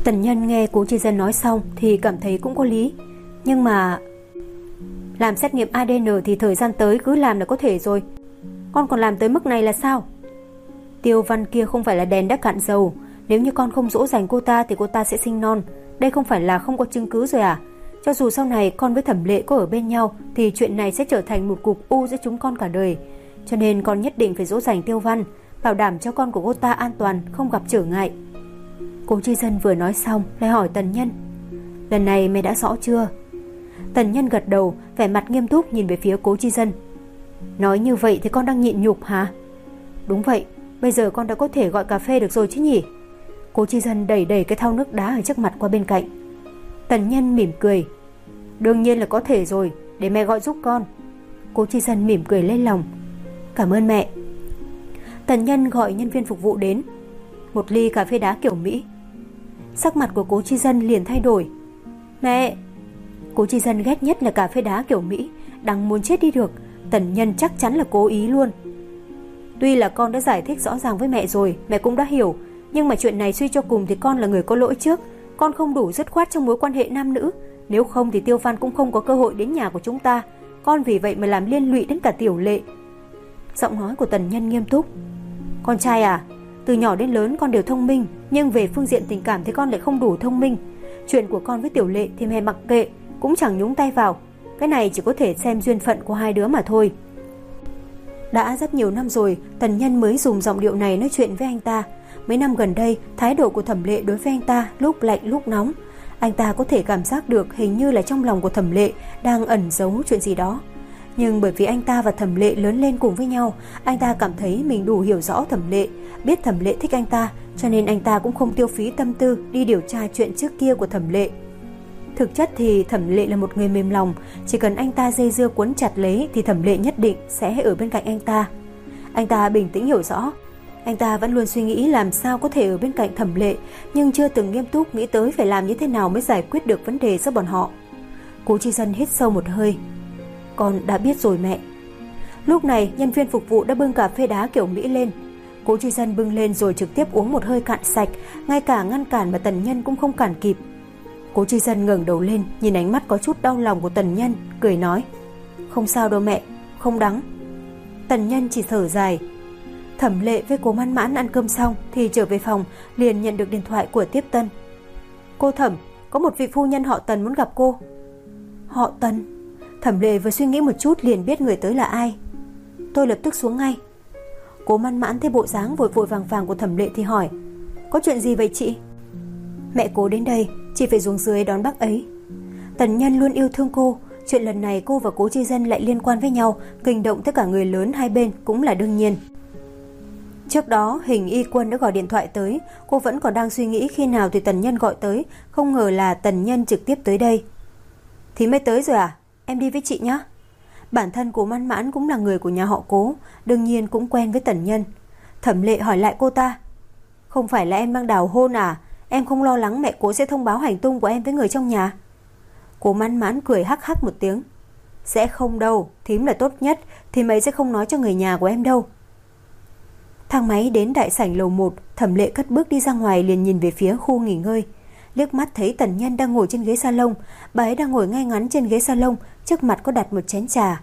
Tần Nhân nghe Cố Chi Dân nói xong thì cảm thấy cũng có lý. Nhưng mà làm xét nghiệm ADN thì thời gian tới cứ làm là có thể rồi. Con còn làm tới mức này là sao? Tiêu Văn kia không phải là đèn đã cạn dầu. Nếu như con không dỗ dành cô ta thì cô ta sẽ sinh non. Đây không phải là không có chứng cứ rồi à? Cho dù sau này con với Thẩm Lệ có ở bên nhau thì chuyện này sẽ trở thành một cục u giữa chúng con cả đời. Cho nên con nhất định phải dỗ dành Tiêu Văn, bảo đảm cho con của cô ta an toàn, không gặp trở ngại. Cố Chi Dân vừa nói xong lại hỏi Tần Nhân: lần này mày đã rõ chưa? Tần Nhân gật đầu, vẻ mặt nghiêm túc nhìn về phía Cố Chi Dân. Nói như vậy thì con đang nhịn nhục hả? Đúng vậy, bây giờ con đã có thể gọi cà phê được rồi chứ nhỉ? Cố Chi Dân đẩy cái thau nước đá ở trước mặt qua bên cạnh. Tần Nhân mỉm cười. Đương nhiên là có thể rồi, để mẹ gọi giúp con. Cố Chi Dân mỉm cười lấy lòng. Cảm ơn mẹ. Tần Nhân gọi nhân viên phục vụ đến. Một ly cà phê đá kiểu Mỹ. Sắc mặt của Cố Chi Dân liền thay đổi. Mẹ! Cố Chi Dân ghét nhất là cà phê đá kiểu Mỹ, đang muốn chết đi được. Tần Nhân chắc chắn là cố ý luôn. Tuy là con đã giải thích rõ ràng với mẹ rồi, mẹ cũng đã hiểu, nhưng mà chuyện này suy cho cùng thì con là người có lỗi trước. Con không đủ dứt khoát trong mối quan hệ nam nữ, nếu không thì Tiêu Văn cũng không có cơ hội đến nhà của chúng ta. Con vì vậy mà làm liên lụy đến cả Tiểu Lệ. Giọng nói của Tần Nhân nghiêm túc. Con trai à, từ nhỏ đến lớn con đều thông minh, nhưng về phương diện tình cảm thì con lại không đủ thông minh. Chuyện của con với Tiểu Lệ thì mẹ mặc kệ, cũng chẳng nhúng tay vào. Cái này chỉ có thể xem duyên phận của hai đứa mà thôi. Đã rất nhiều năm rồi Tần Nhân mới dùng giọng điệu này nói chuyện với anh ta. Mấy năm gần đây, thái độ của Thẩm Lệ đối với anh ta lúc lạnh lúc nóng. Anh ta có thể cảm giác được hình như là trong lòng của Thẩm Lệ đang ẩn giấu chuyện gì đó. Nhưng bởi vì anh ta và Thẩm Lệ lớn lên cùng với nhau, anh ta cảm thấy mình đủ hiểu rõ Thẩm Lệ, biết Thẩm Lệ thích anh ta, cho nên anh ta cũng không tiêu phí tâm tư đi điều tra chuyện trước kia của Thẩm Lệ. Thực chất thì Thẩm Lệ là một người mềm lòng, chỉ cần anh ta dây dưa quấn chặt lấy thì Thẩm Lệ nhất định sẽ ở bên cạnh anh ta. Anh ta bình tĩnh hiểu rõ, anh ta vẫn luôn suy nghĩ làm sao có thể ở bên cạnh Thẩm Lệ, nhưng chưa từng nghiêm túc nghĩ tới phải làm như thế nào mới giải quyết được vấn đề giữa bọn họ. Cố Chi Dân hít sâu một hơi. Con đã biết rồi mẹ. Lúc này nhân viên phục vụ đã bưng cà phê đá kiểu Mỹ lên. Cố Chi Dân bưng lên rồi trực tiếp uống một hơi cạn sạch, ngay cả ngăn cản mà Tần Nhân cũng không cản kịp. Cố Chi Dân ngẩng đầu lên, nhìn ánh mắt có chút đau lòng của Tần Nhân, cười nói: Không sao đâu mẹ, không đắng. Tần Nhân chỉ thở dài. Thẩm Lệ với Cố Mãn Mãn ăn cơm xong thì trở về phòng, liền nhận được điện thoại của tiếp tân. Cô Thẩm, có một vị phu nhân họ Tần muốn gặp cô. Họ Tần? Thẩm Lệ vừa suy nghĩ một chút liền biết người tới là ai. Tôi lập tức xuống ngay. Cố Mãn Mãn thấy bộ dáng vội vội vàng của Thẩm Lệ thì hỏi: Có chuyện gì vậy chị? Mẹ Cố đến đây, chị phải xuống dưới đón bác ấy. Tần Nhân luôn yêu thương cô, chuyện lần này cô và Cố Chi Dân lại liên quan với nhau, kinh động tất cả người lớn hai bên cũng là đương nhiên. Trước đó Hình Y Quân đã gọi điện thoại tới, cô vẫn còn đang suy nghĩ khi nào thì Tần Nhân gọi tới, không ngờ là Tần Nhân trực tiếp tới đây. Thì mới tới rồi à? Em đi với chị nhé. Bản thân Cố Mãn Mãn cũng là người của nhà họ Cố, đương nhiên cũng quen với Tần Nhân. Thẩm Lệ hỏi lại cô ta: Không phải là em đang đào hôn à? Em không lo lắng mẹ Cố sẽ thông báo hành tung của em với người trong nhà? Cố Mãn Mãn cười hắc hắc một tiếng: Sẽ không đâu, thím là tốt nhất, thì mấy sẽ không nói cho người nhà của em đâu. Thang máy đến đại sảnh lầu 1, Thẩm Lệ cất bước đi ra ngoài liền nhìn về phía khu nghỉ ngơi. Liếc mắt thấy Tần Nhân đang ngồi trên ghế salon, bà ấy đang ngồi ngay ngắn trên ghế salon, trước mặt có đặt một chén trà.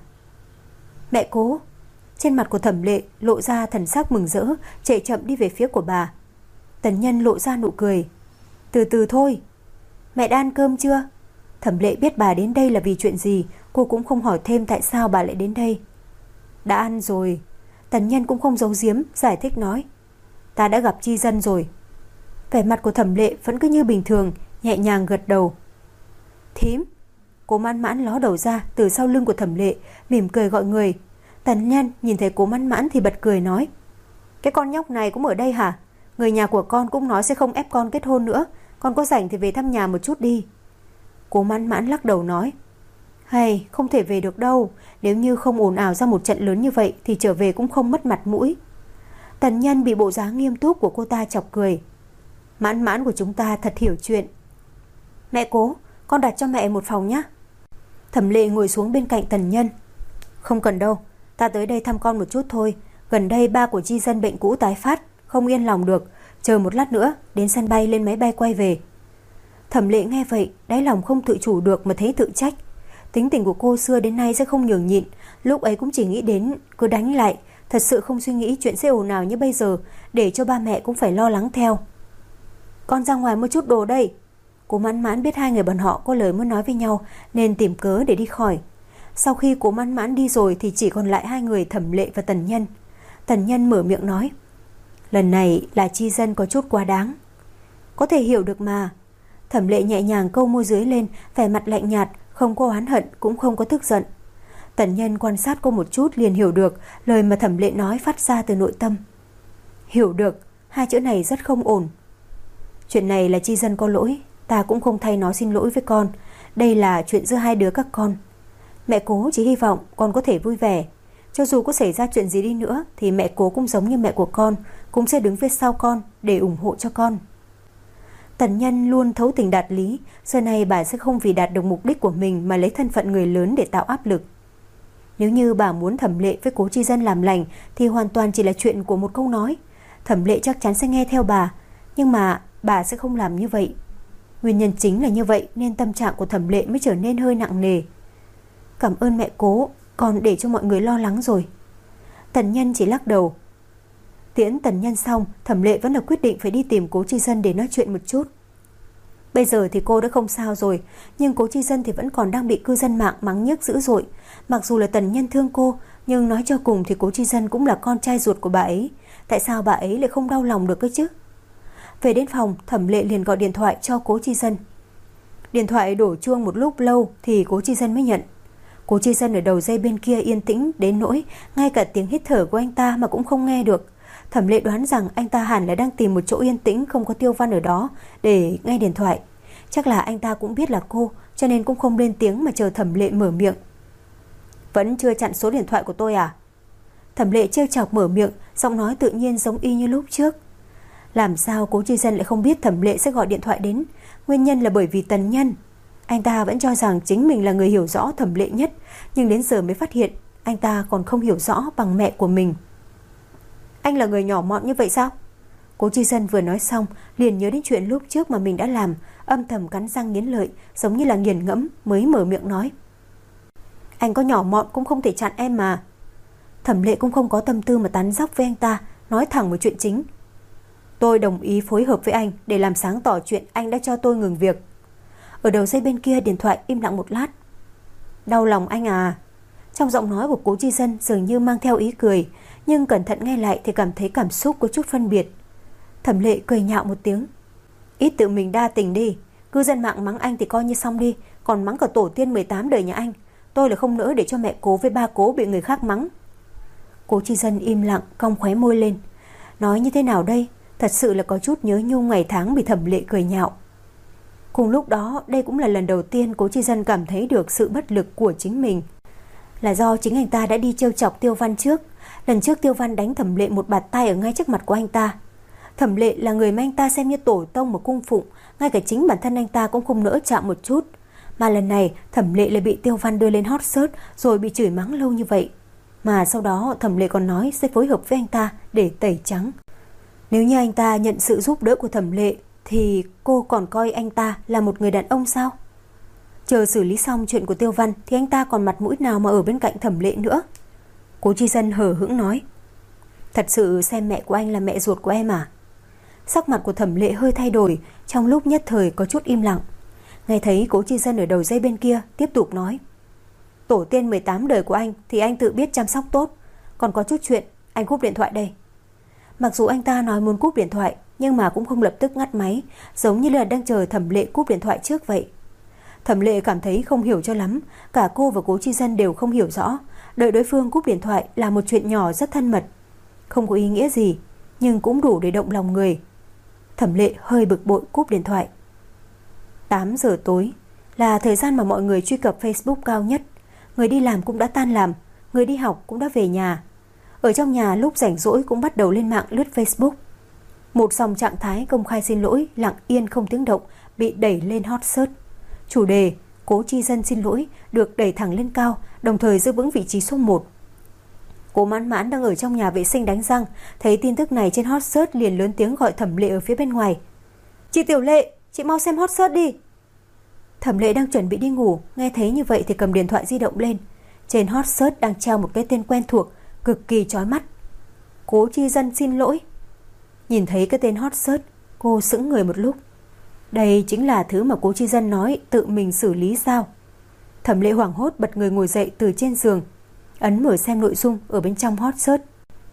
Mẹ Cố. Trên mặt của Thẩm Lệ lộ ra thần sắc mừng rỡ, chạy chậm đi về phía của bà. Tần Nhân lộ ra nụ cười. Từ từ thôi. Mẹ đã ăn cơm chưa? Thẩm Lệ biết bà đến đây là vì chuyện gì, cô cũng không hỏi thêm tại sao bà lại đến đây. Đã ăn rồi. Tần Nhân cũng không giấu giếm, giải thích nói: Ta đã gặp Chi Dân rồi. Vẻ mặt của Thẩm Lệ vẫn cứ như bình thường, nhẹ nhàng gật đầu. Thím. Cố Mãn Mãn ló đầu ra từ sau lưng của Thẩm Lệ, mỉm cười gọi người. Tần Nhân nhìn thấy Cố Mãn Mãn thì bật cười nói: Cái con nhóc này cũng ở đây hả? Người nhà của con cũng nói sẽ không ép con kết hôn nữa, con có rảnh thì về thăm nhà một chút đi. Cố Mãn Mãn lắc đầu nói: Hay, không thể về được đâu, nếu như không ồn ào ra một trận lớn như vậy thì trở về cũng không mất mặt mũi. Tần Nhân bị bộ dáng nghiêm túc của cô ta chọc cười. Mãn Mãn của chúng ta thật hiểu chuyện. Mẹ Cố, con đặt cho mẹ một phòng nhé. Thẩm Lệ ngồi xuống bên cạnh Tần Nhân. Không cần đâu, ta tới đây thăm con một chút thôi. Gần đây ba của Chi Dân bệnh cũ tái phát, không yên lòng được, chờ một lát nữa đến sân bay lên máy bay quay về. Thẩm Lệ nghe vậy, đáy lòng không tự chủ được mà thấy tự trách. Tính tình của cô xưa đến nay sẽ không nhường nhịn, lúc ấy cũng chỉ nghĩ đến cứ đánh lại, thật sự không suy nghĩ chuyện sẽ ồn ào như bây giờ, để cho ba mẹ cũng phải lo lắng theo. Con ra ngoài mua chút đồ đây. Cố Mãn Mãn biết hai người bọn họ có lời muốn nói với nhau nên tìm cớ để đi khỏi. Sau khi Cố Mãn Mãn đi rồi thì chỉ còn lại hai người, Thẩm Lệ và Tần Nhân. Tần Nhân mở miệng nói, lần này là Chi Dân có chút quá đáng. Có thể hiểu được mà. Thẩm Lệ nhẹ nhàng câu môi dưới lên, vẻ mặt lạnh nhạt, không có oán hận cũng không có tức giận. Tần Nhân quan sát cô một chút liền hiểu được lời mà Thẩm Lệ nói phát ra từ nội tâm. Hiểu được, hai chữ này rất không ổn. Chuyện này là Chi Dân có lỗi, ta cũng không thay nó xin lỗi với con. Đây là chuyện giữa hai đứa các con. Mẹ Cố chỉ hy vọng con có thể vui vẻ. Cho dù có xảy ra chuyện gì đi nữa thì mẹ Cố cũng giống như mẹ của con, cũng sẽ đứng phía sau con để ủng hộ cho con. Tần Nhân luôn thấu tình đạt lý, giờ này bà sẽ không vì đạt được mục đích của mình mà lấy thân phận người lớn để tạo áp lực. Nếu như bà muốn Thẩm Lệ với Cố Chi Dân làm lành thì hoàn toàn chỉ là chuyện của một câu nói. Thẩm Lệ chắc chắn sẽ nghe theo bà, nhưng mà bà sẽ không làm như vậy. Nguyên nhân chính là như vậy nên tâm trạng của Thẩm Lệ mới trở nên hơi nặng nề. Cảm ơn mẹ Cố, con để cho mọi người lo lắng rồi. Tần Nhân chỉ lắc đầu. Tiễn Tần Nhân xong, Thẩm Lệ vẫn là quyết định phải đi tìm Cố Chi Dân để nói chuyện một chút. Bây giờ thì cô đã không sao rồi, nhưng Cố Chi Dân thì vẫn còn đang bị cư dân mạng mắng nhiếc dữ dội. Mặc dù là Tần Nhân thương cô, nhưng nói cho cùng thì Cố Chi Dân cũng là con trai ruột của bà ấy. Tại sao bà ấy lại không đau lòng được cơ chứ? Về đến phòng, Thẩm Lệ liền gọi điện thoại cho Cố Chi Dân. Điện thoại đổ chuông một lúc lâu thì Cố Chi Dân mới nhận. Cố Chi Dân ở đầu dây bên kia yên tĩnh đến nỗi ngay cả tiếng hít thở của anh ta mà cũng không nghe được. Thẩm Lệ đoán rằng anh ta hẳn là đang tìm một chỗ yên tĩnh không có Tiêu Văn ở đó để nghe điện thoại. Chắc là anh ta cũng biết là cô, cho nên cũng không lên tiếng mà chờ Thẩm Lệ mở miệng. Vẫn chưa chặn số điện thoại của tôi à? Thẩm Lệ trêu chọc mở miệng, giọng nói tự nhiên giống y như lúc trước. Làm sao Cố Chi Dân lại không biết Thẩm Lệ sẽ gọi điện thoại đến? Nguyên nhân là bởi vì Tần Nhân. Anh ta vẫn cho rằng chính mình là người hiểu rõ Thẩm Lệ nhất, nhưng đến giờ mới phát hiện anh ta còn không hiểu rõ bằng mẹ của mình. Anh là người nhỏ mọn như vậy sao? Cố Chi Dân vừa nói xong liền nhớ đến chuyện lúc trước mà mình đã làm, âm thầm cắn răng nghiến lợi, giống như là nghiền ngẫm mới mở miệng nói. Anh có nhỏ mọn cũng không thể chặn em mà. Thẩm Lệ cũng không có tâm tư mà tán dóc với anh ta, nói thẳng một chuyện chính. Tôi đồng ý phối hợp với anh để làm sáng tỏ chuyện anh đã cho tôi ngừng việc. Ở đầu dây bên kia điện thoại im lặng một lát. Đau lòng anh à? Trong giọng nói của Cố Chi Dân dường như mang theo ý cười, nhưng cẩn thận nghe lại thì cảm thấy cảm xúc có chút phân biệt. Thẩm Lệ cười nhạo một tiếng. Ít tự mình đa tình đi, cư dân mạng mắng anh thì coi như xong đi, còn mắng cả tổ tiên 18 đời nhà anh. Tôi là không nỡ để cho mẹ Cố với ba Cố bị người khác mắng. Cố Chi Dân im lặng, cong khóe môi lên. Nói như thế nào đây? Thật sự là có chút nhớ nhung ngày tháng bị Thẩm Lệ cười nhạo. Cùng lúc đó, đây cũng là lần đầu tiên Cố Chi Dân cảm thấy được sự bất lực của chính mình. Là do chính anh ta đã đi trêu chọc Tiêu Văn trước. Lần trước Tiêu Văn đánh Thẩm Lệ một bạt tay ở ngay trước mặt của anh ta. Thẩm Lệ là người mà anh ta xem như tổ tông mà cung phụng, ngay cả chính bản thân anh ta cũng không nỡ chạm một chút. Mà lần này Thẩm Lệ lại bị Tiêu Văn đưa lên hot search rồi bị chửi mắng lâu như vậy. Mà sau đó Thẩm Lệ còn nói sẽ phối hợp với anh ta để tẩy trắng. Nếu như anh ta nhận sự giúp đỡ của Thẩm Lệ thì cô còn coi anh ta là một người đàn ông sao? Chờ xử lý xong chuyện của Tiêu Văn thì anh ta còn mặt mũi nào mà ở bên cạnh Thẩm Lệ nữa? Cố Chi Dân hờ hững nói. Thật sự xem mẹ của anh là mẹ ruột của em à? Sắc mặt của Thẩm Lệ hơi thay đổi, trong lúc nhất thời có chút im lặng. Nghe thấy Cố Chi Dân ở đầu dây bên kia tiếp tục nói. Tổ tiên 18 đời của anh thì anh tự biết chăm sóc tốt. Còn có chút chuyện, anh cúp điện thoại đây. Mặc dù anh ta nói muốn cúp điện thoại, nhưng mà cũng không lập tức ngắt máy, giống như là đang chờ Thẩm Lệ cúp điện thoại trước vậy. Thẩm Lệ cảm thấy không hiểu cho lắm, cả cô và Cố Chi Dân đều không hiểu rõ. Đợi đối phương cúp điện thoại là một chuyện nhỏ rất thân mật, không có ý nghĩa gì, nhưng cũng đủ để động lòng người. Thẩm Lệ hơi bực bội cúp điện thoại. 8 giờ tối là thời gian mà mọi người truy cập Facebook cao nhất. Người đi làm cũng đã tan làm, người đi học cũng đã về nhà. Ở trong nhà lúc rảnh rỗi cũng bắt đầu lên mạng lướt Facebook. Một dòng trạng thái công khai xin lỗi lặng yên không tiếng động bị đẩy lên hot search. Chủ đề Cố Chi Dân xin lỗi được đẩy thẳng lên cao, đồng thời giữ vững vị trí số 1. Cố Mãn Mãn đang ở trong nhà vệ sinh đánh răng, thấy tin tức này trên hot search liền lớn tiếng gọi Thẩm Lệ ở phía bên ngoài. Chị Tiểu Lệ, chị mau xem hot search đi. Thẩm Lệ đang chuẩn bị đi ngủ, nghe thấy như vậy thì cầm điện thoại di động lên. Trên hot search đang treo một cái tên quen thuộc, cực kỳ chói mắt. Cố Chi Dân xin lỗi. Nhìn thấy cái tên hot search, cô sững người một lúc. Đây chính là thứ mà Cố Chi Dân nói tự mình xử lý sao? Thẩm Lệ hoảng hốt bật người ngồi dậy từ trên giường, ấn mở xem nội dung ở bên trong hot search.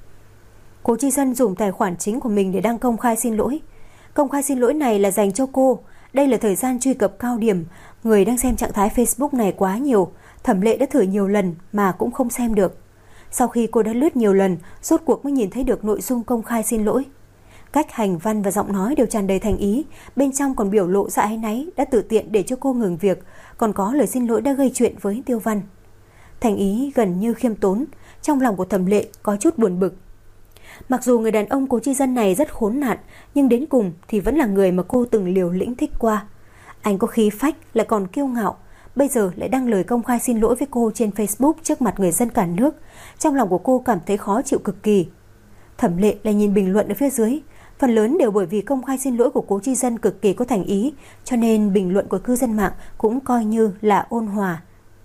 Cố Chi Dân dùng tài khoản chính của mình để đăng công khai xin lỗi. Công khai xin lỗi này là dành cho cô. Đây là thời gian truy cập cao điểm, người đang xem trạng thái Facebook này quá nhiều. Thẩm Lệ đã thử nhiều lần mà cũng không xem được. Sau khi cô đã lướt nhiều lần, rốt cuộc mới nhìn thấy được nội dung công khai xin lỗi. Cách hành văn và giọng nói đều tràn đầy thành ý, bên trong còn biểu lộ ra áy náy đã tự tiện để cho cô ngừng việc, còn có lời xin lỗi đã gây chuyện với Tiêu Văn. Thành ý gần như khiêm tốn, trong lòng của Thẩm Lệ có chút buồn bực. Mặc dù người đàn ông Cố Chi Dân này rất khốn nạn, nhưng đến cùng thì vẫn là người mà cô từng liều lĩnh thích qua. Anh có khí phách, lại còn kiêu ngạo, bây giờ lại đăng lời công khai xin lỗi với cô trên Facebook trước mặt người dân cả nước. Trong lòng của cô cảm thấy khó chịu cực kỳ. Thẩm Lệ lại nhìn bình luận ở phía dưới, phần lớn đều bởi vì công khai xin lỗi của Cố Chi Dân cực kỳ có thành ý, cho nên bình luận của cư dân mạng cũng coi như là ôn hòa.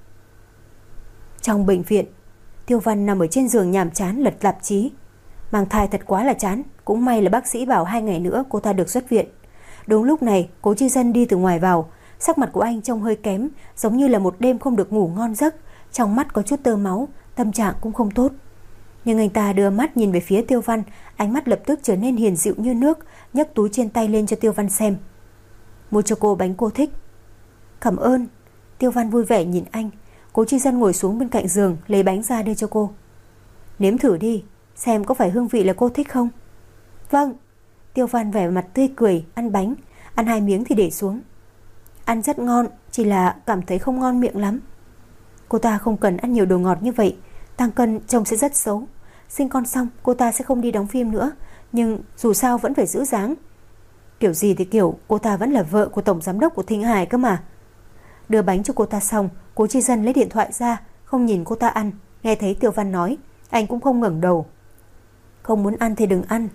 Trong bệnh viện, Tiêu Văn nằm ở trên giường nhàm chán lật tạp chí. Mang thai thật quá là chán, cũng may là bác sĩ bảo 2 ngày nữa cô ta được xuất viện. Đúng lúc này, Cố Chi Dân đi từ ngoài vào, sắc mặt của anh trông hơi kém, giống như là một đêm không được ngủ ngon giấc, trong mắt có chút tơ máu, tâm trạng cũng không tốt. Nhưng anh ta đưa mắt nhìn về phía Tiêu Văn, ánh mắt lập tức trở nên hiền dịu như nước, nhấc túi trên tay lên cho Tiêu Văn xem. Mua cho cô bánh cô thích. Cảm ơn. Tiêu Văn vui vẻ nhìn anh. Cố Chi Dân ngồi xuống bên cạnh giường, lấy bánh ra đưa cho cô. Nếm thử đi, xem có phải hương vị là cô thích không. Vâng. Tiêu Văn vẻ mặt tươi cười, ăn bánh, ăn 2 miếng thì để xuống. Ăn rất ngon, chỉ là cảm thấy không ngon miệng lắm. Cô ta không cần ăn nhiều đồ ngọt như vậy, tăng cân trông sẽ rất xấu. Sinh con xong cô ta sẽ không đi đóng phim nữa, nhưng dù sao vẫn phải giữ dáng. Kiểu gì thì kiểu, cô ta vẫn là vợ của tổng giám đốc của Thịnh Hải cơ mà. Đưa bánh cho cô ta xong, Cố Chi Dân lấy điện thoại ra, không nhìn cô ta ăn. Nghe thấy Tiêu Văn nói, anh cũng không ngẩng đầu. Không muốn ăn thì đừng ăn.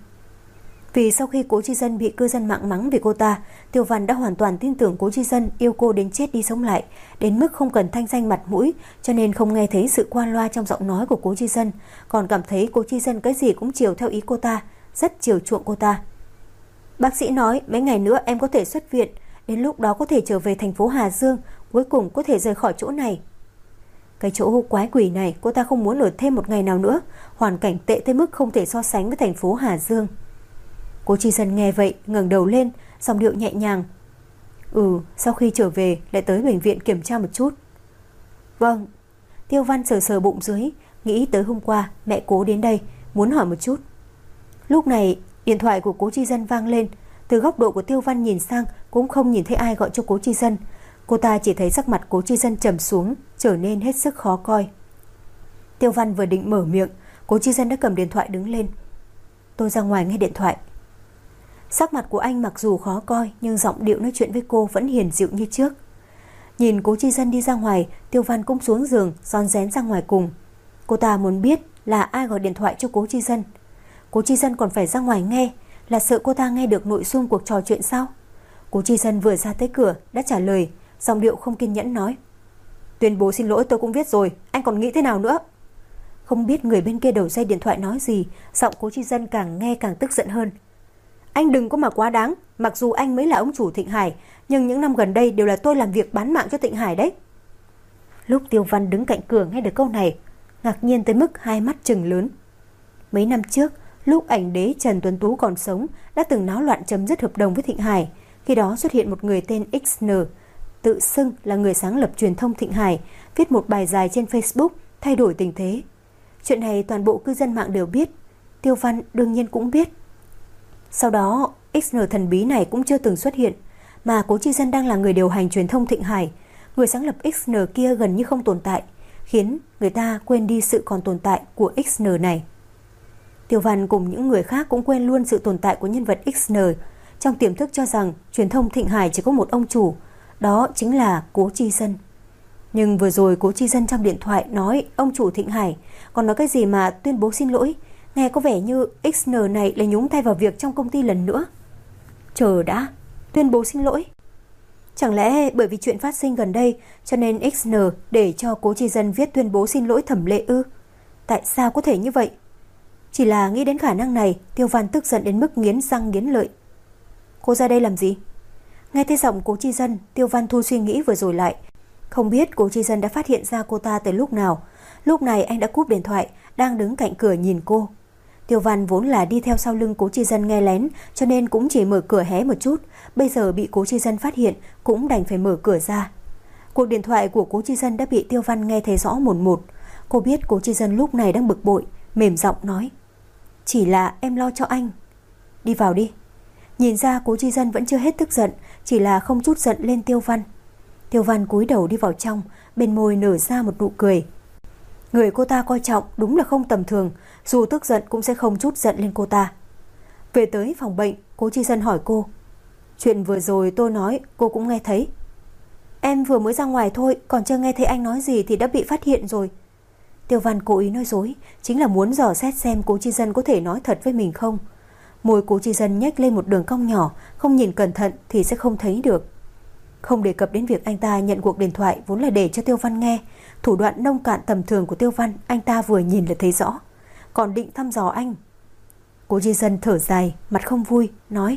Vì sau khi Cố Chi Dân bị cư dân mạng mắng vì cô ta, Tiêu Văn đã hoàn toàn tin tưởng Cố Chi Dân yêu cô đến chết đi sống lại, đến mức không cần thanh danh mặt mũi, cho nên không nghe thấy sự qua loa trong giọng nói của Cố Chi Dân, còn cảm thấy Cố Chi Dân cái gì cũng chiều theo ý cô ta, rất chiều chuộng cô ta. Bác sĩ nói mấy ngày nữa em có thể xuất viện, đến lúc đó có thể trở về thành phố Hà Dương, cuối cùng có thể rời khỏi chỗ này. Cái chỗ quái quỷ này cô ta không muốn ở thêm một ngày nào nữa, hoàn cảnh tệ tới mức không thể so sánh với thành phố Hà Dương. Cố Chi Dân nghe vậy ngẩng đầu lên, giọng điệu nhẹ nhàng. Sau khi trở về lại tới bệnh viện kiểm tra một chút. Vâng. Tiêu Văn sờ sờ bụng dưới, nghĩ tới hôm qua mẹ Cố đến đây, muốn hỏi một chút. Lúc này điện thoại của Cố Chi Dân vang lên. Từ góc độ của Tiêu Văn nhìn sang cũng không nhìn thấy ai gọi cho Cố Chi Dân. Cô ta chỉ thấy sắc mặt Cố Chi Dân trầm xuống, trở nên hết sức khó coi. Tiêu Văn vừa định mở miệng, Cố Chi Dân đã cầm điện thoại đứng lên. Tôi ra ngoài nghe điện thoại. Sắc mặt của anh mặc dù khó coi, nhưng giọng điệu nói chuyện với cô vẫn hiền dịu như trước. Nhìn Cố Chi Dân đi ra ngoài, Tiêu Văn cũng xuống giường, rón rén ra ngoài cùng. Cô ta muốn biết là ai gọi điện thoại cho Cố Chi Dân. Cố Chi Dân còn phải ra ngoài nghe, là sợ cô ta nghe được nội dung cuộc trò chuyện sao? Cố Chi Dân vừa ra tới cửa đã trả lời, giọng điệu không kiên nhẫn nói. Tuyên bố xin lỗi tôi cũng viết rồi, anh còn nghĩ thế nào nữa? Không biết người bên kia đầu dây điện thoại nói gì, giọng Cố Chi Dân càng nghe càng tức giận hơn. Anh đừng có mà quá đáng, mặc dù anh mới là ông chủ Thịnh Hải, nhưng những năm gần đây đều là tôi làm việc bán mạng cho Thịnh Hải đấy. Lúc Tiêu Văn đứng cạnh cửa nghe được câu này, ngạc nhiên tới mức hai mắt trừng lớn. Mấy năm trước, lúc ảnh đế Trần Tuấn Tú còn sống, đã từng náo loạn chấm dứt hợp đồng với Thịnh Hải. Khi đó xuất hiện một người tên XN, tự xưng là người sáng lập truyền thông Thịnh Hải, viết một bài dài trên Facebook thay đổi tình thế. Chuyện này toàn bộ cư dân mạng đều biết, Tiêu Văn đương nhiên cũng biết. Sau đó, XN thần bí này cũng chưa từng xuất hiện, mà Cố Chi Dân đang là người điều hành truyền thông Thịnh Hải. Người sáng lập XN kia gần như không tồn tại, khiến người ta quên đi sự còn tồn tại của XN này. Tiêu Văn cùng những người khác cũng quên luôn sự tồn tại của nhân vật XN, trong tiềm thức cho rằng truyền thông Thịnh Hải chỉ có một ông chủ, đó chính là Cố Chi Dân. Nhưng vừa rồi Cố Chi Dân trong điện thoại nói ông chủ Thịnh Hải, còn nói cái gì mà tuyên bố xin lỗi, nghe có vẻ như XN này lại nhúng tay vào việc trong công ty lần nữa. Chờ đã, tuyên bố xin lỗi. Chẳng lẽ bởi vì chuyện phát sinh gần đây cho nên XN để cho Cố Chi Dân viết tuyên bố xin lỗi Thẩm Lệ ư? Tại sao có thể như vậy? Chỉ là nghĩ đến khả năng này, Tiêu Văn tức giận đến mức nghiến răng nghiến lợi. Cô ra đây làm gì? Nghe thấy giọng Cố Chi Dân, Tiêu Văn thu suy nghĩ vừa rồi lại. Không biết Cố Chi Dân đã phát hiện ra cô ta từ lúc nào. Lúc này anh đã cúp điện thoại, đang đứng cạnh cửa nhìn cô. Tiêu Văn vốn là đi theo sau lưng Cố Chi Dân nghe lén, cho nên cũng chỉ mở cửa hé một chút. Bây giờ bị Cố Chi Dân phát hiện, cũng đành phải mở cửa ra. Cuộc điện thoại của Cố Chi Dân đã bị Tiêu Văn nghe thấy rõ một một. Cô biết Cố Chi Dân lúc này đang bực bội, mềm giọng nói: Chỉ là em lo cho anh. Đi vào đi. Nhìn ra Cố Chi Dân vẫn chưa hết tức giận, chỉ là không chút giận lên Tiêu Văn. Tiêu Văn cúi đầu đi vào trong, bên môi nở ra một nụ cười. Người cô ta coi trọng đúng là không tầm thường, dù tức giận cũng sẽ không chút giận lên cô ta. Về tới phòng bệnh, Cố Chi Dân hỏi cô: Chuyện vừa rồi tôi nói cô cũng nghe thấy. Em vừa mới ra ngoài thôi, còn chưa nghe thấy anh nói gì thì đã bị phát hiện rồi. Tiêu Văn cố ý nói dối, chính là muốn dò xét xem Cố Chi Dân có thể nói thật với mình không. Môi Cố Chi Dân nhếch lên một đường cong nhỏ, không nhìn cẩn thận thì sẽ không thấy được. Không đề cập đến việc anh ta nhận cuộc điện thoại vốn là để cho Tiêu Văn nghe. Thủ đoạn nông cạn tầm thường của Tiêu Văn anh ta vừa nhìn là thấy rõ. Còn định thăm dò anh. Cố Chi Dân thở dài, mặt không vui, nói: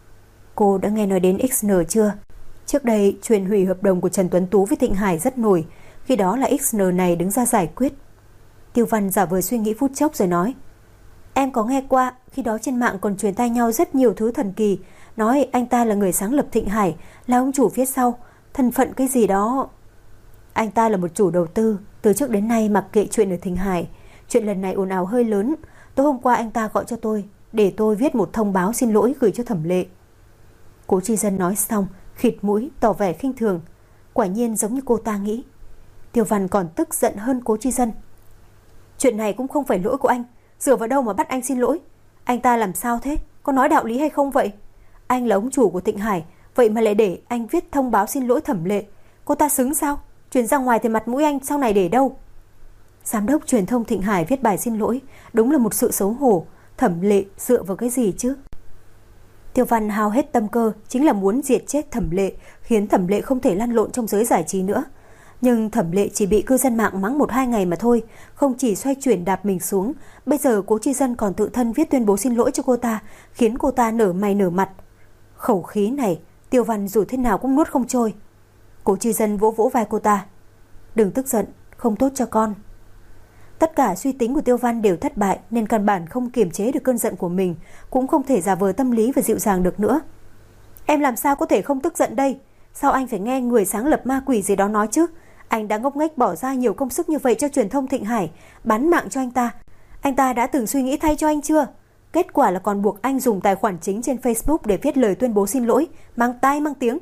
Cô đã nghe nói đến XN chưa? Trước đây chuyện hủy hợp đồng của Trần Tuấn Tú với Thịnh Hải rất nổi. Khi đó là XN này đứng ra giải quyết. Tiêu Văn giả vờ suy nghĩ phút chốc rồi nói: Em có nghe qua, khi đó trên mạng còn truyền tai nhau rất nhiều thứ thần kỳ, nói anh ta là người sáng lập Thịnh Hải, là ông chủ phía sau, thân phận cái gì đó. Anh ta là một chủ đầu tư, từ trước đến nay mặc kệ chuyện ở Thịnh Hải. Chuyện lần này ồn ào hơi lớn. Tối hôm qua anh ta gọi cho tôi, để tôi viết một thông báo xin lỗi gửi cho Thẩm Lệ. Cố Chi Dân nói xong, khịt mũi tỏ vẻ khinh thường. Quả nhiên giống như cô ta nghĩ. Tiêu Văn còn tức giận hơn Cố Chi Dân. Chuyện này cũng không phải lỗi của anh, dựa vào đâu mà bắt anh xin lỗi? Anh ta làm sao thế? Có nói đạo lý hay không vậy? Anh là ông chủ của Thịnh Hải, vậy mà lại để anh viết thông báo xin lỗi Thẩm Lệ. Cô ta xứng sao? Truyền ra ngoài thì mặt mũi anh sau này để đâu? Giám đốc truyền thông Thịnh Hải viết bài xin lỗi, đúng là một sự xấu hổ. Thẩm Lệ dựa vào cái gì chứ? Tiêu Văn hao hết tâm cơ, chính là muốn diệt chết Thẩm Lệ, khiến Thẩm Lệ không thể lăn lộn trong giới giải trí nữa. Nhưng Thẩm Lệ chỉ bị cư dân mạng mắng 1-2 ngày mà thôi, không chỉ xoay chuyển đạp mình xuống. Bây giờ Cố Chi Dân còn tự thân viết tuyên bố xin lỗi cho cô ta, khiến cô ta nở mày nở mặt. Khẩu khí này Tiêu Văn dù thế nào cũng nuốt không trôi. Cố Chi Dân vỗ vỗ vai cô ta: Đừng tức giận, không tốt cho con. Tất cả suy tính của Tiêu Văn đều thất bại, nên căn bản không kiềm chế được cơn giận của mình, cũng không thể giả vờ tâm lý và dịu dàng được nữa. Em làm sao có thể không tức giận đây? Sao anh phải nghe người sáng lập ma quỷ gì đó nói chứ? Anh đã ngốc nghếch bỏ ra nhiều công sức như vậy cho truyền thông Thịnh Hải, bán mạng cho anh ta. Anh ta đã từng suy nghĩ thay cho anh chưa? Kết quả là còn buộc anh dùng tài khoản chính trên Facebook để viết lời tuyên bố xin lỗi, mang tai mang tiếng.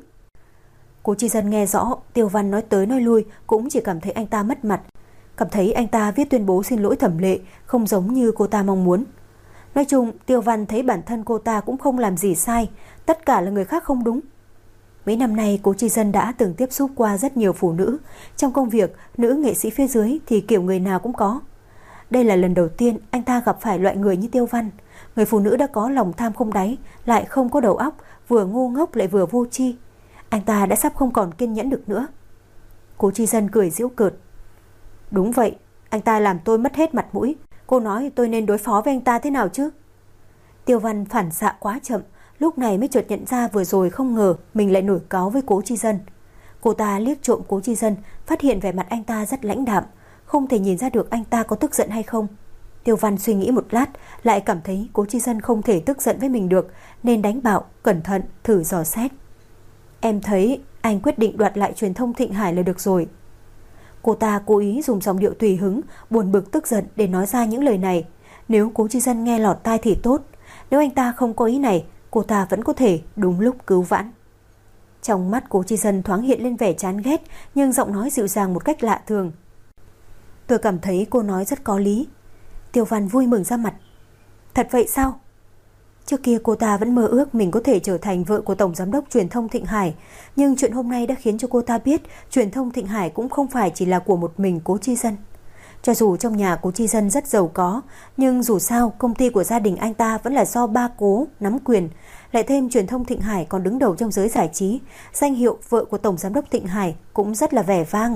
Cố Chi Dân nghe rõ, Tiêu Văn nói tới nói lui cũng chỉ cảm thấy anh ta mất mặt, cảm thấy anh ta viết tuyên bố xin lỗi Thẩm Lệ không giống như cô ta mong muốn. Nói chung, Tiêu Văn thấy bản thân cô ta cũng không làm gì sai, tất cả là người khác không đúng. Mấy năm nay Cố Chi Dân đã từng tiếp xúc qua rất nhiều phụ nữ. Trong công việc, nữ nghệ sĩ phía dưới thì kiểu người nào cũng có. Đây là lần đầu tiên anh ta gặp phải loại người như Tiêu Văn. Người phụ nữ đã có lòng tham không đáy, lại không có đầu óc, vừa ngu ngốc lại vừa vô tri. Anh ta đã sắp không còn kiên nhẫn được nữa. Cố Chi Dân cười giễu cợt: Đúng vậy, anh ta làm tôi mất hết mặt mũi. Cô nói tôi nên đối phó với anh ta thế nào chứ? Tiêu Văn phản xạ quá chậm, lúc này mới chợt nhận ra vừa rồi không ngờ mình lại nổi cáu với Cố Chi Dân. Cô ta liếc trộm Cố Chi Dân, phát hiện vẻ mặt anh ta rất lãnh đạm, không thể nhìn ra được anh ta có tức giận hay không. Tiêu Văn suy nghĩ một lát, lại cảm thấy Cố Chi Dân không thể tức giận với mình được, nên đánh bạo, cẩn thận, thử dò xét. Em thấy anh quyết định đoạt lại truyền thông Thịnh Hải là được rồi. Cô ta cố ý dùng giọng điệu tùy hứng, buồn bực tức giận để nói ra những lời này. Nếu Cố Chi Dân nghe lọt tai thì tốt, nếu anh ta không có ý này, cô ta vẫn có thể đúng lúc cứu vãn. Trong mắt Cố Chi Dân thoáng hiện lên vẻ chán ghét, nhưng giọng nói dịu dàng một cách lạ thường. Tôi cảm thấy cô nói rất có lý. Tiêu Văn vui mừng ra mặt. Thật vậy sao? Trước kia cô ta vẫn mơ ước mình có thể trở thành vợ của Tổng Giám đốc Truyền thông Thịnh Hải, nhưng chuyện hôm nay đã khiến cho cô ta biết truyền thông Thịnh Hải cũng không phải chỉ là của một mình Cố Chi Dân. Cho dù trong nhà Cố Chi Dân rất giàu có, nhưng dù sao công ty của gia đình anh ta vẫn là do ba Cố nắm quyền. Lại thêm truyền thông Thịnh Hải còn đứng đầu trong giới giải trí, danh hiệu vợ của Tổng Giám đốc Thịnh Hải cũng rất là vẻ vang.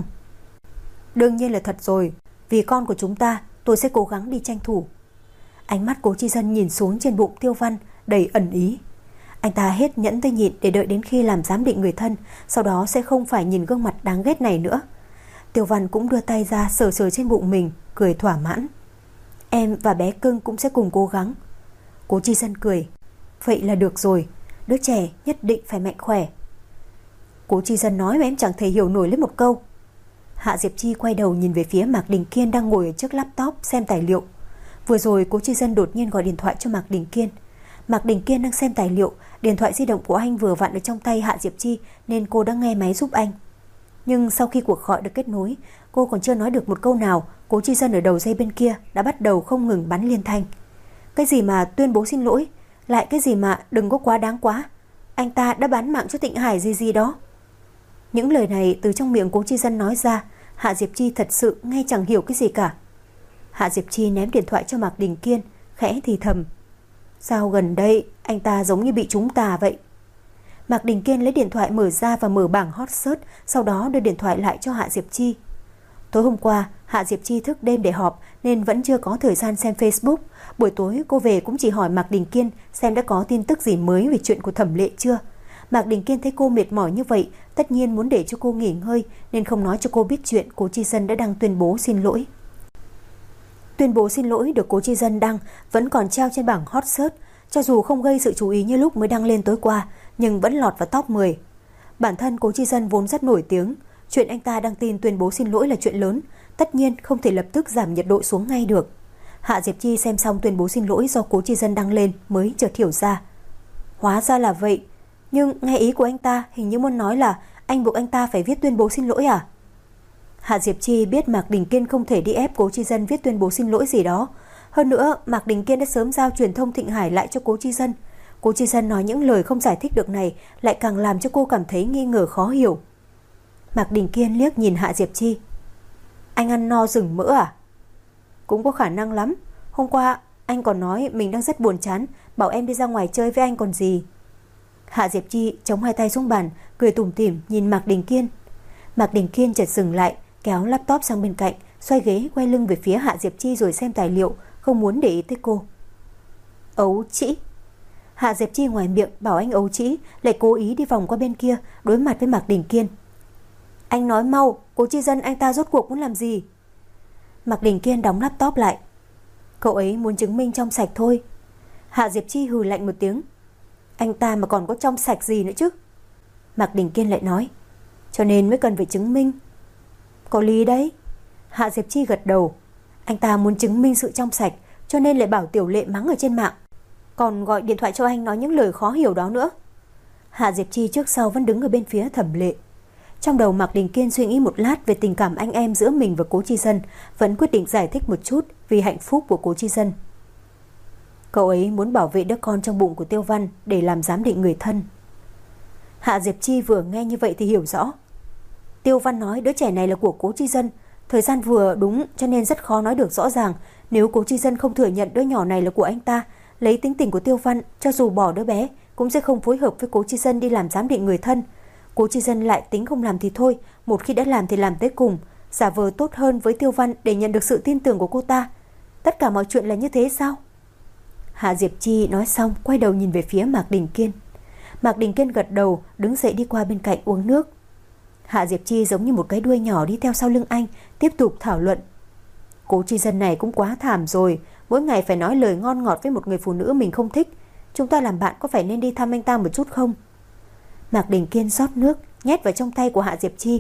Đương nhiên là thật rồi, vì con của chúng ta, tôi sẽ cố gắng đi tranh thủ. Ánh mắt Cố Chi Dân nhìn xuống trên bụng Tiêu Văn đầy ẩn ý. Anh ta hết nhẫn tới nhịn để đợi đến khi làm giám định người thân, sau đó sẽ không phải nhìn gương mặt đáng ghét này nữa. Tiêu Văn cũng đưa tay ra sờ sờ trên bụng mình, cười thỏa mãn. Em và bé cưng cũng sẽ cùng cố gắng. Cố Chi Dân cười. Vậy là được rồi, đứa trẻ nhất định phải mạnh khỏe. Cố Chi Dân nói mà em chẳng thể hiểu nổi lấy một câu. Hạ Diệp Chi quay đầu nhìn về phía Mạc Đình Kiên đang ngồi ở trước laptop xem tài liệu. Vừa rồi Cố Chi Dân đột nhiên gọi điện thoại cho Mạc Đình Kiên. Mạc Đình Kiên đang xem tài liệu, điện thoại di động của anh vừa vặn ở trong tay Hạ Diệp Chi nên cô đã nghe máy giúp anh. Nhưng sau khi cuộc gọi được kết nối, cô còn chưa nói được một câu nào, Cố Chi Dân ở đầu dây bên kia đã bắt đầu không ngừng bắn liên thanh. Cái gì mà tuyên bố xin lỗi, lại cái gì mà đừng có quá đáng quá, anh ta đã bán mạng cho Thịnh Hải gì đó. Những lời này từ trong miệng Cố Chi Dân nói ra, Hạ Diệp Chi thật sự nghe chẳng hiểu cái gì cả. Hạ Diệp Chi ném điện thoại cho Mạc Đình Kiên, khẽ thì thầm. Sao gần đây anh ta giống như bị trúng tà vậy? Mạc Đình Kiên lấy điện thoại mở ra và mở bảng hot search, sau đó đưa điện thoại lại cho Hạ Diệp Chi. Tối hôm qua, Hạ Diệp Chi thức đêm để họp nên vẫn chưa có thời gian xem Facebook. Buổi tối cô về cũng chỉ hỏi Mạc Đình Kiên xem đã có tin tức gì mới về chuyện của Thẩm Lệ chưa. Mạc Đình Kiên thấy cô mệt mỏi như vậy, tất nhiên muốn để cho cô nghỉ ngơi nên không nói cho cô biết chuyện Cố Chi Dân đã đăng tuyên bố xin lỗi. Tuyên bố xin lỗi được Cố Chi Dân đăng vẫn còn treo trên bảng hot search, cho dù không gây sự chú ý như lúc mới đăng lên tối qua, nhưng vẫn lọt vào top 10. Bản thân Cố Chi Dân vốn rất nổi tiếng, chuyện anh ta đăng tin tuyên bố xin lỗi là chuyện lớn, tất nhiên không thể lập tức giảm nhiệt độ xuống ngay được. Hạ Diệp Chi xem xong tuyên bố xin lỗi do Cố Chi Dân đăng lên mới chợt hiểu ra. Hóa ra là vậy, nhưng nghe ý của anh ta hình như muốn nói là anh buộc anh ta phải viết tuyên bố xin lỗi à? Hạ Diệp Chi biết Mạc Đình Kiên không thể đi ép Cố Chi Dân viết tuyên bố xin lỗi gì đó. Hơn nữa, Mạc Đình Kiên đã sớm giao truyền thông Thịnh Hải lại cho Cố Chi Dân. Cố Chi Dân nói những lời không giải thích được này lại càng làm cho cô cảm thấy nghi ngờ khó hiểu. Mạc Đình Kiên liếc nhìn Hạ Diệp Chi. Anh ăn no rừng mỡ à? Cũng có khả năng lắm. Hôm qua anh còn nói mình đang rất buồn chán, bảo em đi ra ngoài chơi với anh còn gì. Hạ Diệp Chi chống hai tay xuống bàn, cười tủm tỉm nhìn Mạc Đình Kiên. Mạc Đình Kiên chợt dừng lại, kéo laptop sang bên cạnh, xoay ghế quay lưng về phía Hạ Diệp Chi rồi xem tài liệu, không muốn để ý tới cô. Ấu trĩ. Hạ Diệp Chi ngoài miệng bảo anh ấu trĩ, lại cố ý đi vòng qua bên kia, đối mặt với Mạc Đình Kiên. Anh nói mau, Cố Chi Dân anh ta rốt cuộc muốn làm gì? Mạc Đình Kiên đóng laptop lại. Cậu ấy muốn chứng minh trong sạch thôi. Hạ Diệp Chi hừ lạnh một tiếng. Anh ta mà còn có trong sạch gì nữa chứ? Mạc Đình Kiên lại nói. Cho nên mới cần phải chứng minh. Có lý đấy. Hạ Diệp Chi gật đầu. Anh ta muốn chứng minh sự trong sạch, cho nên lại bảo Tiểu Lệ mắng ở trên mạng, còn gọi điện thoại cho anh nói những lời khó hiểu đó nữa. Hạ Diệp Chi trước sau vẫn đứng ở bên phía Thẩm Lệ. Trong đầu Mạc Đình Kiên suy nghĩ một lát về tình cảm anh em giữa mình và Cố Chi Dân, vẫn quyết định giải thích một chút vì hạnh phúc của Cố Chi Dân. Cậu ấy muốn bảo vệ đứa con trong bụng của Tiêu Văn để làm giám định người thân. Hạ Diệp Chi vừa nghe như vậy thì hiểu rõ. Tiêu Văn nói đứa trẻ này là của Cố Chi Dân, thời gian vừa đúng cho nên rất khó nói được rõ ràng. Nếu Cố Chi Dân không thừa nhận đứa nhỏ này là của anh ta, lấy tính tình của Tiêu Văn, cho dù bỏ đứa bé cũng sẽ không phối hợp với Cố Chi Dân đi làm giám định người thân. Cố Chi Dân lại tính không làm thì thôi, một khi đã làm thì làm tới cùng, giả vờ tốt hơn với Tiêu Văn để nhận được sự tin tưởng của cô ta. Tất cả mọi chuyện là như thế sao? Hạ Diệp Chi nói xong quay đầu nhìn về phía Mạc Đình Kiên. Mạc Đình Kiên gật đầu, đứng dậy đi qua bên cạnh uống nước. Hạ Diệp Chi giống như một cái đuôi nhỏ đi theo sau lưng anh, tiếp tục thảo luận. Cố Chi Dân này cũng quá thảm rồi, mỗi ngày phải nói lời ngon ngọt với một người phụ nữ mình không thích. Chúng ta làm bạn có phải nên đi thăm anh ta một chút không? Mạc Đình Kiên rót nước, nhét vào trong tay của Hạ Diệp Chi.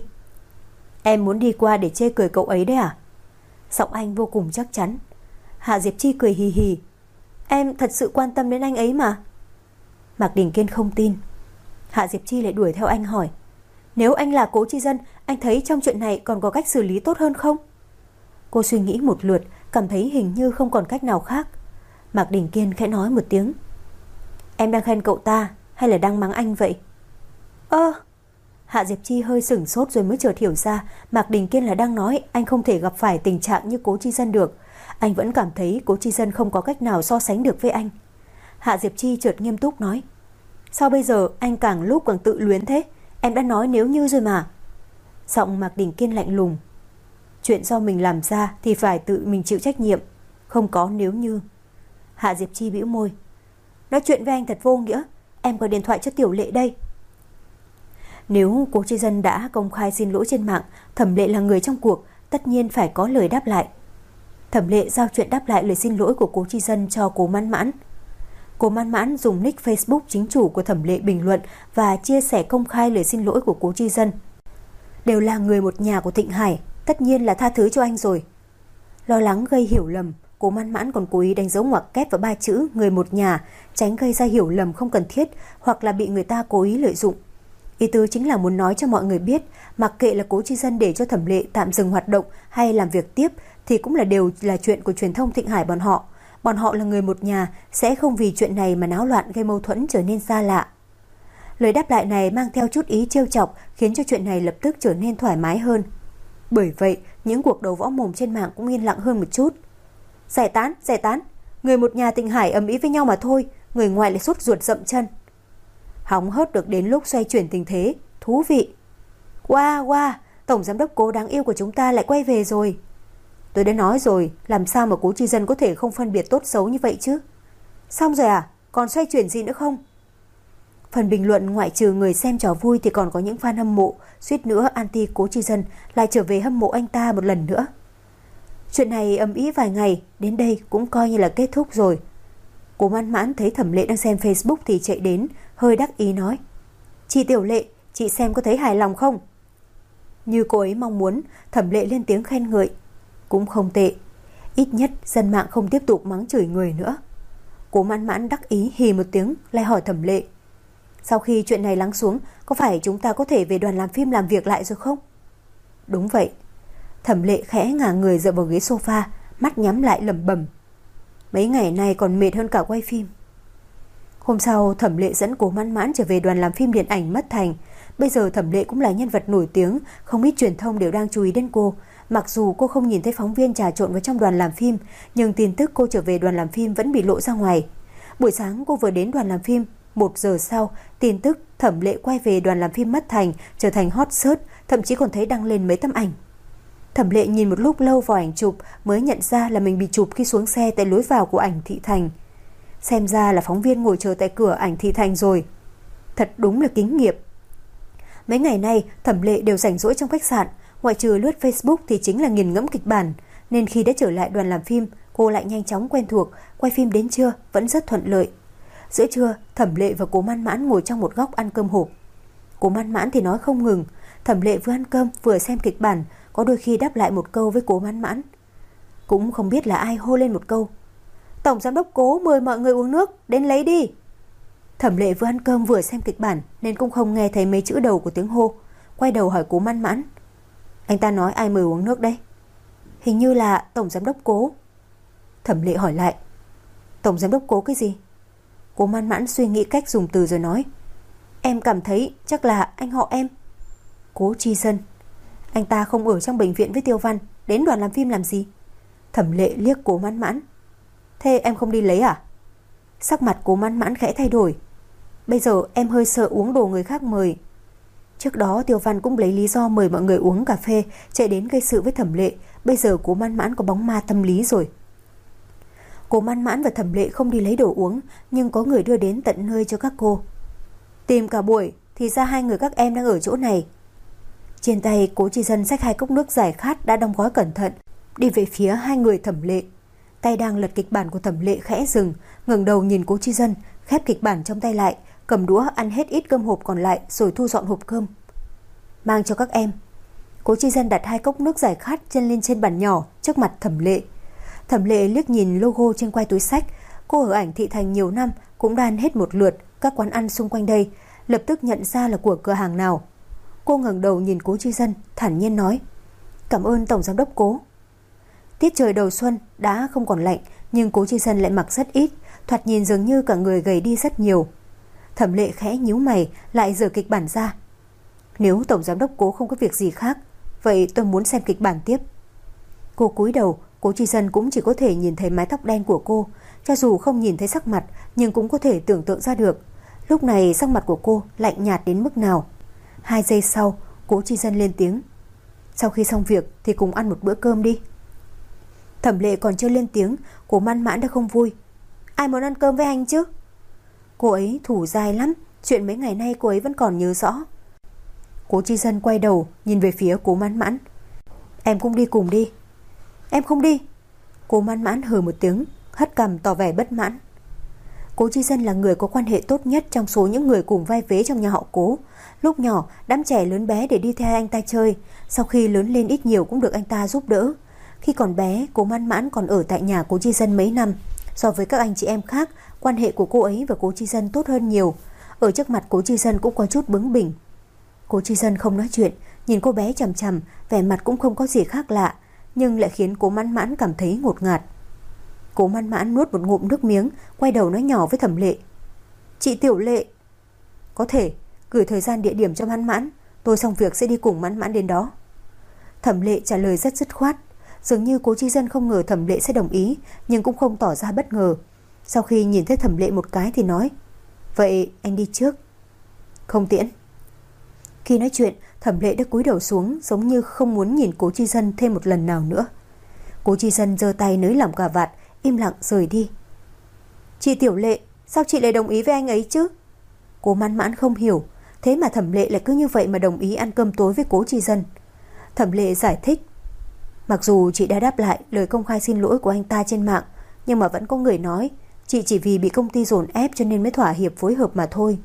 Em muốn đi qua để chê cười cậu ấy đấy à? Giọng anh vô cùng chắc chắn. Hạ Diệp Chi cười hì hì. Em thật sự quan tâm đến anh ấy mà. Mạc Đình Kiên không tin. Hạ Diệp Chi lại đuổi theo anh hỏi. Nếu anh là Cố Chi Dân, anh thấy trong chuyện này còn có cách xử lý tốt hơn không? Cô suy nghĩ một lượt, cảm thấy hình như không còn cách nào khác. Mạc Đình Kiên khẽ nói một tiếng. Em đang khen cậu ta hay là đang mắng anh vậy? Hạ Diệp Chi hơi sửng sốt rồi mới chợt hiểu ra Mạc Đình Kiên là đang nói anh không thể gặp phải tình trạng như Cố Chi Dân được. Anh vẫn cảm thấy Cố Chi Dân không có cách nào so sánh được với anh. Hạ Diệp Chi chợt nghiêm túc nói: sao bây giờ anh càng lúc càng tự luyến thế? Em đã nói nếu như rồi mà. Giọng Mạc Đình Kiên lạnh lùng: chuyện do mình làm ra thì phải tự mình chịu trách nhiệm, không có nếu như. Hạ Diệp Chi bĩu môi: nói chuyện với anh thật vô nghĩa, em gọi điện thoại cho Tiểu Lệ đây. Nếu Cố Chi Dân đã công khai xin lỗi trên mạng, Thẩm Lệ là người trong cuộc, tất nhiên phải có lời đáp lại. Thẩm Lệ giao chuyện đáp lại lời xin lỗi của Cố Chi Dân cho Cố Mãn Mãn. Cố Mãn Mãn dùng nick Facebook chính chủ của Thẩm Lệ bình luận và chia sẻ công khai lời xin lỗi của Cố Chi Dân. Đều là người một nhà của Thịnh Hải, tất nhiên là tha thứ cho anh rồi. Lo lắng gây hiểu lầm, Cố Mãn Mãn còn cố ý đánh dấu ngoặc kép vào 3 chữ người một nhà, tránh gây ra hiểu lầm không cần thiết hoặc là bị người ta cố ý lợi dụng. Ý tứ chính là muốn nói cho mọi người biết, mặc kệ là Cố Chi Dân để cho Thẩm Lệ tạm dừng hoạt động hay làm việc tiếp thì cũng đều là chuyện của truyền thông Thịnh Hải bọn họ. Bọn họ là người một nhà, sẽ không vì chuyện này mà náo loạn gây mâu thuẫn trở nên xa lạ. Lời đáp lại này mang theo chút ý trêu chọc, khiến cho chuyện này lập tức trở nên thoải mái hơn. Bởi vậy, những cuộc đấu võ mồm trên mạng cũng yên lặng hơn một chút. Giải tán, người một nhà Thịnh Hải ầm ĩ với nhau mà thôi, người ngoài lại sốt ruột dậm chân. Hóng hớt được đến lúc xoay chuyển tình thế, thú vị. Wow, tổng giám đốc Cố đáng yêu của chúng ta lại quay về rồi. Tôi đã nói rồi, làm sao mà Cố Chi Dân có thể không phân biệt tốt xấu như vậy chứ? Xong rồi à? Còn xoay chuyển gì nữa không? Phần bình luận ngoại trừ người xem trò vui thì còn có những fan hâm mộ, suýt nữa anti Cố Chi Dân lại trở về hâm mộ anh ta một lần nữa. Chuyện này ầm ĩ vài ngày, đến đây cũng coi như là kết thúc rồi. Cố Mãn Mãn thấy Thẩm Lệ đang xem Facebook thì chạy đến, hơi đắc ý nói: chị Tiểu Lệ, chị xem có thấy hài lòng không? Như cô ấy mong muốn, Thẩm Lệ lên tiếng khen ngợi: cũng không tệ, ít nhất dân mạng không tiếp tục mắng chửi người nữa. Cố Mãn Mãn đắc ý hì một tiếng, lại hỏi Thẩm Lệ: sau khi chuyện này lắng xuống, có phải chúng ta có thể về đoàn làm phim làm việc lại rồi không? Đúng vậy. Thẩm Lệ khẽ ngả người dựa vào ghế sofa, mắt nhắm lại lẩm bẩm: mấy ngày nay còn mệt hơn cả quay phim. Hôm sau, Thẩm Lệ dẫn Cố Mãn Mãn trở về đoàn làm phim điện ảnh Mất Thành. Bây giờ Thẩm Lệ cũng là nhân vật nổi tiếng, không ít truyền thông đều đang chú ý đến cô. Mặc dù cô không nhìn thấy phóng viên trà trộn vào trong đoàn làm phim, nhưng tin tức cô trở về đoàn làm phim vẫn bị lộ ra ngoài. Buổi sáng cô vừa đến đoàn làm phim, 1 giờ sau, tin tức Thẩm Lệ quay về đoàn làm phim Mất Thành trở thành hot search, thậm chí còn thấy đăng lên mấy tấm ảnh. Thẩm Lệ nhìn một lúc lâu vào ảnh chụp mới nhận ra là mình bị chụp khi xuống xe tại lối vào của ảnh Thị Thành. Xem ra là phóng viên ngồi chờ tại cửa ảnh Thị Thành rồi. Thật đúng là kính nghiệp. Mấy ngày nay Thẩm Lệ đều rảnh rỗi trong khách sạn, ngoại trừ lướt Facebook thì chính là nghiền ngẫm kịch bản, nên khi đã trở lại đoàn làm phim, cô lại nhanh chóng quen thuộc, quay phim đến trưa vẫn rất thuận lợi. Giữa trưa, Thẩm Lệ và Cố Mãn Mãn ngồi trong một góc ăn cơm hộp. Cố Mãn Mãn thì nói không ngừng, Thẩm Lệ vừa ăn cơm vừa xem kịch bản, có đôi khi đáp lại một câu với Cố Mãn Mãn. Cũng không biết là ai hô lên một câu: tổng giám đốc Cố mời mọi người uống nước, đến lấy đi. Thẩm Lệ vừa ăn cơm vừa xem kịch bản nên cũng không nghe thấy mấy chữ đầu của tiếng hô, quay đầu hỏi Cố Mãn Mãn: anh ta nói ai mời uống nước đây? Hình như là tổng giám đốc Cố. Thẩm Lệ hỏi lại: tổng giám đốc Cố cái gì? Cố Mãn Mãn suy nghĩ cách dùng từ rồi nói: em cảm thấy chắc là anh họ em. Cố Chi Dân. Anh ta không ở trong bệnh viện với Tiêu Văn, đến đoàn làm phim làm gì? Thẩm Lệ liếc Cố Mãn Mãn: thế em không đi lấy à? Sắc mặt Cố Mãn Mãn khẽ thay đổi: bây giờ em hơi sợ uống đồ người khác mời. Trước đó Tiêu Văn cũng lấy lý do mời mọi người uống cà phê, chạy đến gây sự với Thẩm Lệ. Bây giờ Cố Mãn Mãn có bóng ma tâm lý rồi. Cố Mãn Mãn và Thẩm Lệ không đi lấy đồ uống, nhưng có người đưa đến tận nơi cho các cô. Tìm cả buổi thì ra hai người các em đang ở chỗ này. Trên tay Cố Chi Dân xách 2 cốc nước giải khát đã đóng gói cẩn thận, đi về phía hai người Thẩm Lệ. Tay đang lật kịch bản của Thẩm Lệ khẽ dừng, ngẩng đầu nhìn Cố Chi Dân, khép kịch bản trong tay lại, cầm đũa ăn hết ít cơm hộp còn lại rồi thu dọn hộp cơm. Mang cho các em. Cố Chi Dân đặt 2 cốc nước giải khát chân lên trên bàn nhỏ trước mặt Thẩm Lệ. Thẩm Lệ liếc nhìn logo trên quai túi xách. Cô ở ảnh Thị Thành nhiều năm, cũng đã ăn hết một lượt các quán ăn xung quanh đây, lập tức nhận ra là của cửa hàng nào. Cô ngẩng đầu nhìn Cố Chi Dân, thản nhiên nói: cảm ơn tổng giám đốc Cố. Tiết trời đầu xuân đã không còn lạnh, nhưng Cố Chi Dân lại mặc rất ít, thoạt nhìn dường như cả người gầy đi rất nhiều. Thẩm Lệ khẽ nhíu mày, lại giở kịch bản ra. Nếu tổng giám đốc Cố không có việc gì khác, vậy tôi muốn xem kịch bản tiếp. Cô cúi đầu, Cố Chi Dân cũng chỉ có thể nhìn thấy mái tóc đen của cô, cho dù không nhìn thấy sắc mặt nhưng cũng có thể tưởng tượng ra được. Lúc này sắc mặt của cô lạnh nhạt đến mức nào. 2 giây sau, Cố Chi Dân lên tiếng. Sau khi xong việc thì cùng ăn một bữa cơm đi. Thẩm Lệ còn chưa lên tiếng, Cố Mãn Mãn đã không vui. Ai muốn ăn cơm với anh chứ? Cô ấy thủ dai lắm, chuyện mấy ngày nay cô ấy vẫn còn nhớ rõ. Cố Chi Dân quay đầu nhìn về phía Cố Mãn Mãn. Em cũng đi cùng đi. Em không đi. Cố Mãn Mãn hừ một tiếng, hất cằm tỏ vẻ bất mãn. Cố Chi Dân là người có quan hệ tốt nhất trong số những người cùng vai vế trong nhà họ Cố. Lúc nhỏ đám trẻ lớn bé để đi theo anh ta chơi, sau khi lớn lên ít nhiều cũng được anh ta giúp đỡ. Khi còn bé, Cố Mãn Mãn còn ở tại nhà Cố Chi Dân mấy năm. So với các anh chị em khác, quan hệ của cô ấy và Cố Chi Dân tốt hơn nhiều. Ở trước mặt Cố Chi Dân cũng có chút bướng bỉnh. Cố Chi Dân không nói chuyện, nhìn cô bé chằm chằm, vẻ mặt cũng không có gì khác lạ, nhưng lại khiến Cố Mãn Mãn cảm thấy ngột ngạt. Cố Mãn Mãn nuốt một ngụm nước miếng, quay đầu nói nhỏ với Thẩm Lệ. Chị Tiểu Lệ, có thể gửi thời gian địa điểm cho Mãn Mãn, tôi xong việc sẽ đi cùng Mãn Mãn đến đó. Thẩm Lệ trả lời rất dứt khoát. Dường như Cố Chi Dân không ngờ Thẩm Lệ sẽ đồng ý, nhưng cũng không tỏ ra bất ngờ. Sau khi nhìn thấy Thẩm Lệ một cái thì nói, vậy anh đi trước. Không tiễn. Khi nói chuyện, Thẩm Lệ đã cúi đầu xuống, giống như không muốn nhìn Cố Chi Dân thêm một lần nào nữa. Cố Chi Dân giơ tay nới lỏng cà vạt, im lặng rời đi. Chị Tiểu Lệ, sao chị lại đồng ý với anh ấy chứ? Cố Mãn Mãn không hiểu, thế mà Thẩm Lệ lại cứ như vậy mà đồng ý ăn cơm tối với Cố Chi Dân. Thẩm Lệ giải thích, mặc dù chị đã đáp lại lời công khai xin lỗi của anh ta trên mạng, nhưng mà vẫn có người nói chị chỉ vì bị công ty dồn ép cho nên mới thỏa hiệp phối hợp mà thôi.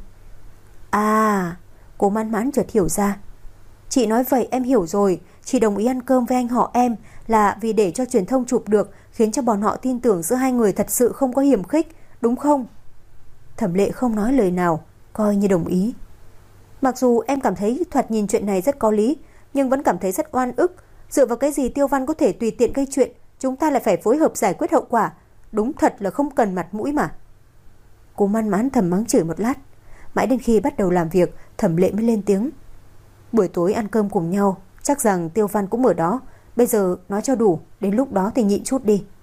À, Cố Mãn Mãn chợt hiểu ra. Chị nói vậy em hiểu rồi, chị đồng ý ăn cơm với anh họ em là vì để cho truyền thông chụp được, khiến cho bọn họ tin tưởng giữa hai người thật sự không có hiềm khích, đúng không? Thẩm Lệ không nói lời nào, coi như đồng ý. Mặc dù em cảm thấy thoạt nhìn chuyện này rất có lý, nhưng vẫn cảm thấy rất oan ức. Dựa vào cái gì Tiêu Văn có thể tùy tiện gây chuyện, chúng ta lại phải phối hợp giải quyết hậu quả. Đúng thật là không cần mặt mũi mà. Cố Mãn Mãn thầm mắng chửi một lát. Mãi đến khi bắt đầu làm việc, Thẩm Lệ mới lên tiếng. Buổi tối ăn cơm cùng nhau, chắc rằng Tiêu Văn cũng ở đó. Bây giờ nói cho đủ, đến lúc đó thì nhịn chút đi.